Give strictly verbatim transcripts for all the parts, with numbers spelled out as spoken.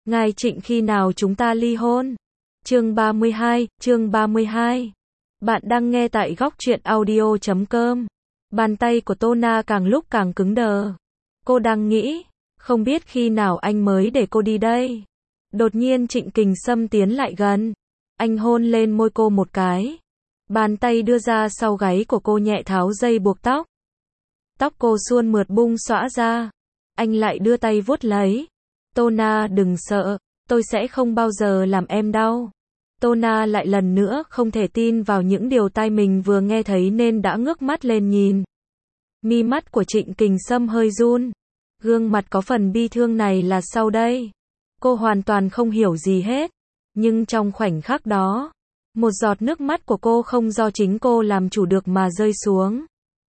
Ngài Trịnh khi nào chúng ta ly hôn? Chương ba mươi hai, chương ba mươi hai. Bạn đang nghe tại góc truyện audio chấm com. Bàn tay của Tô Na càng lúc càng cứng đờ. Cô đang nghĩ, không biết khi nào anh mới để cô đi đây. Đột nhiên Trịnh Kình Sâm tiến lại gần. Anh hôn lên môi cô một cái. Bàn tay đưa ra sau gáy của cô nhẹ tháo dây buộc tóc. Tóc cô suôn mượt bung xõa ra. Anh lại đưa tay vuốt lấy. Tô Na đừng sợ, tôi sẽ không bao giờ làm em đau. Tô Na lại lần nữa không thể tin vào những điều tai mình vừa nghe thấy nên đã ngước mắt lên nhìn. Mi mắt của Trịnh Kình Sâm hơi run. Gương mặt có phần bi thương này là sau đây. Cô hoàn toàn không hiểu gì hết. Nhưng trong khoảnh khắc đó, một giọt nước mắt của cô không do chính cô làm chủ được mà rơi xuống.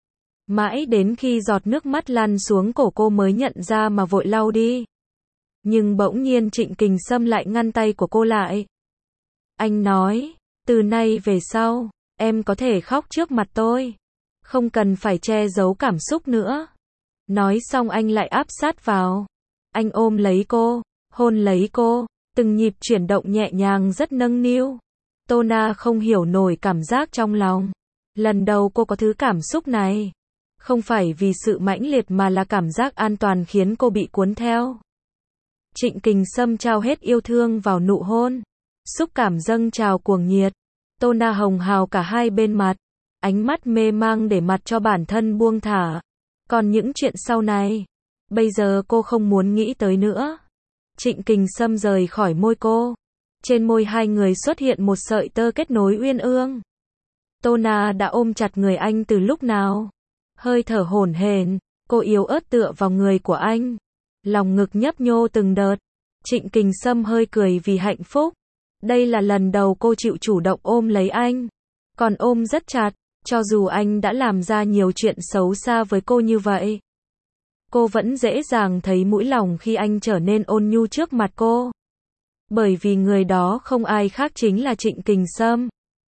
Mãi đến khi giọt nước mắt lăn xuống cổ cô mới nhận ra mà vội lau đi. Nhưng bỗng nhiên Trịnh Kình Sâm lại ngăn tay của cô lại. Anh nói, từ nay về sau, em có thể khóc trước mặt tôi. Không cần phải che giấu cảm xúc nữa. Nói xong anh lại áp sát vào. Anh ôm lấy cô, hôn lấy cô, từng nhịp chuyển động nhẹ nhàng rất nâng niu. Tô Na không hiểu nổi cảm giác trong lòng. Lần đầu cô có thứ cảm xúc này. Không phải vì sự mãnh liệt mà là cảm giác an toàn khiến cô bị cuốn theo. Trịnh Kình Sâm trao hết yêu thương vào nụ hôn. Xúc cảm dâng trào cuồng nhiệt. Tô Na hồng hào cả hai bên mặt. Ánh mắt mê mang để mặt cho bản thân buông thả. Còn những chuyện sau này, bây giờ cô không muốn nghĩ tới nữa. Trịnh Kình Sâm rời khỏi môi cô. Trên môi hai người xuất hiện một sợi tơ kết nối uyên ương. Tô Na đã ôm chặt người anh từ lúc nào. Hơi thở hổn hển, cô yếu ớt tựa vào người của anh. Lòng ngực nhấp nhô từng đợt. Trịnh Kình Sâm hơi cười vì hạnh phúc. Đây là lần đầu cô chịu chủ động ôm lấy anh. Còn ôm rất chặt, cho dù anh đã làm ra nhiều chuyện xấu xa với cô như vậy. Cô vẫn dễ dàng thấy mũi lòng khi anh trở nên ôn nhu trước mặt cô. Bởi vì người đó không ai khác chính là Trịnh Kình Sâm.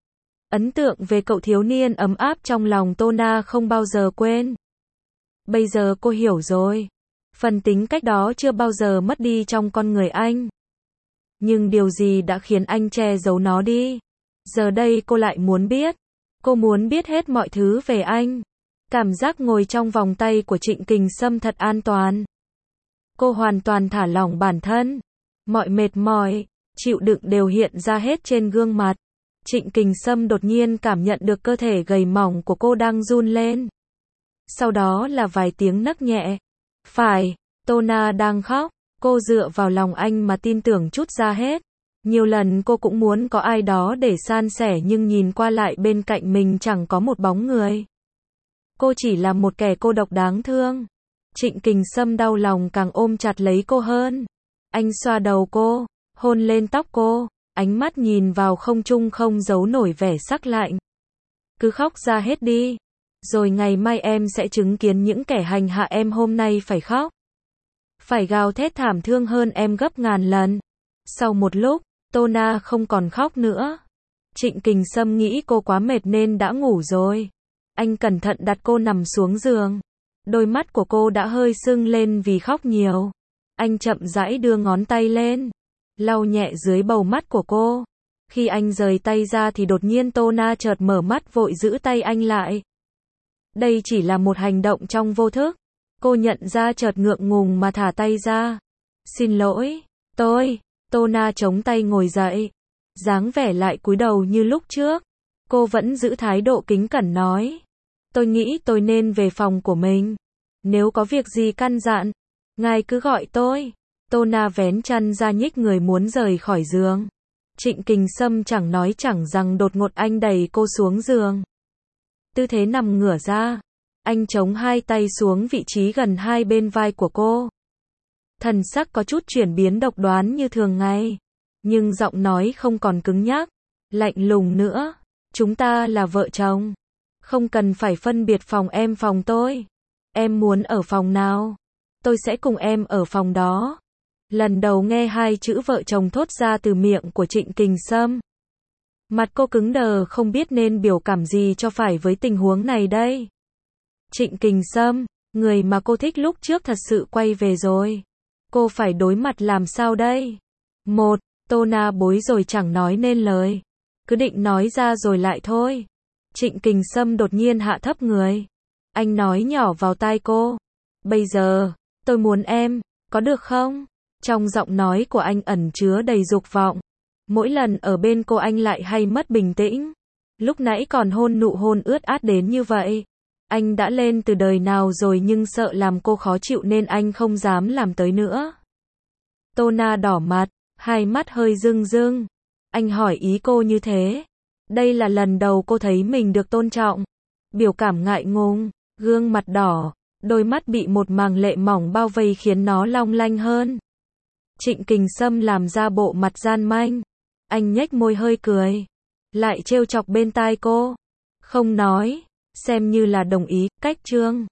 Ấn tượng về cậu thiếu niên ấm áp trong lòng Tô Na không bao giờ quên. Bây giờ cô hiểu rồi. Phần tính cách đó chưa bao giờ mất đi trong con người anh. Nhưng điều gì đã khiến anh che giấu nó đi? Giờ đây cô lại muốn biết. Cô muốn biết hết mọi thứ về anh. Cảm giác ngồi trong vòng tay của Trịnh Kình Sâm thật an toàn. Cô hoàn toàn thả lỏng bản thân. Mọi mệt mỏi, chịu đựng đều hiện ra hết trên gương mặt. Trịnh Kình Sâm đột nhiên cảm nhận được cơ thể gầy mỏng của cô đang run lên. Sau đó là vài tiếng nấc nhẹ. Phải, Tô Na đang khóc. Cô dựa vào lòng anh mà tin tưởng trút ra hết. Nhiều lần cô cũng muốn có ai đó để san sẻ nhưng nhìn qua lại bên cạnh mình chẳng có một bóng người. Cô chỉ là một kẻ cô độc đáng thương. Trịnh Kình Sâm đau lòng càng ôm chặt lấy cô hơn. Anh xoa đầu cô, hôn lên tóc cô, ánh mắt nhìn vào không trung không giấu nổi vẻ sắc lạnh. Cứ khóc ra hết đi. Rồi ngày mai em sẽ chứng kiến những kẻ hành hạ em hôm nay phải khóc. Phải gào thét thảm thương hơn em gấp ngàn lần. Sau một lúc, Tô Na không còn khóc nữa. Trịnh Kình Sâm nghĩ cô quá mệt nên đã ngủ rồi. Anh cẩn thận đặt cô nằm xuống giường. Đôi mắt của cô đã hơi sưng lên vì khóc nhiều. Anh chậm rãi đưa ngón tay lên, lau nhẹ dưới bầu mắt của cô. Khi anh rời tay ra thì đột nhiên Tô Na chợt mở mắt vội giữ tay anh lại. Đây chỉ là một hành động trong vô thức. Cô nhận ra chợt ngượng ngùng mà thả tay ra. Xin lỗi, tôi. Tô Na chống tay ngồi dậy. Dáng vẻ lại cúi đầu như lúc trước. Cô vẫn giữ thái độ kính cẩn nói. Tôi nghĩ tôi nên về phòng của mình. Nếu có việc gì căn dặn, ngài cứ gọi tôi. Tô Na vén chăn ra nhích người muốn rời khỏi giường. Trịnh Kình Sâm chẳng nói chẳng rằng đột ngột anh đẩy cô xuống giường. Tư thế nằm ngửa ra. Anh chống hai tay xuống vị trí gần hai bên vai của cô. Thần sắc có chút chuyển biến độc đoán như thường ngày. Nhưng giọng nói không còn cứng nhắc, lạnh lùng nữa. Chúng ta là vợ chồng. Không cần phải phân biệt phòng em phòng tôi. Em muốn ở phòng nào? Tôi sẽ cùng em ở phòng đó. Lần đầu nghe hai chữ vợ chồng thốt ra từ miệng của Trịnh Kình Sâm. Mặt cô cứng đờ không biết nên biểu cảm gì cho phải với tình huống này đây. Trịnh Kình Sâm, người mà cô thích lúc trước thật sự quay về rồi. Cô phải đối mặt làm sao đây? Một, Tô Na bối rồi chẳng nói nên lời. Cứ định nói ra rồi lại thôi. Trịnh Kình Sâm đột nhiên hạ thấp người. Anh nói nhỏ vào tai cô. Bây giờ, tôi muốn em, có được không? Trong giọng nói của anh ẩn chứa đầy dục vọng. Mỗi lần ở bên cô anh lại hay mất bình tĩnh. Lúc nãy còn hôn nụ hôn ướt át đến như vậy. Anh đã lên từ đời nào rồi nhưng sợ làm cô khó chịu nên anh không dám làm tới nữa. Tô Na đỏ mặt, hai mắt hơi rưng rưng. Anh hỏi ý cô như thế. Đây là lần đầu cô thấy mình được tôn trọng. Biểu cảm ngại ngùng, gương mặt đỏ, đôi mắt bị một màng lệ mỏng bao vây khiến nó long lanh hơn. Trịnh Kình Sâm làm ra bộ mặt gian manh. Anh nhếch môi hơi cười. Lại trêu chọc bên tai cô. Không nói, xem như là đồng ý, cách trương.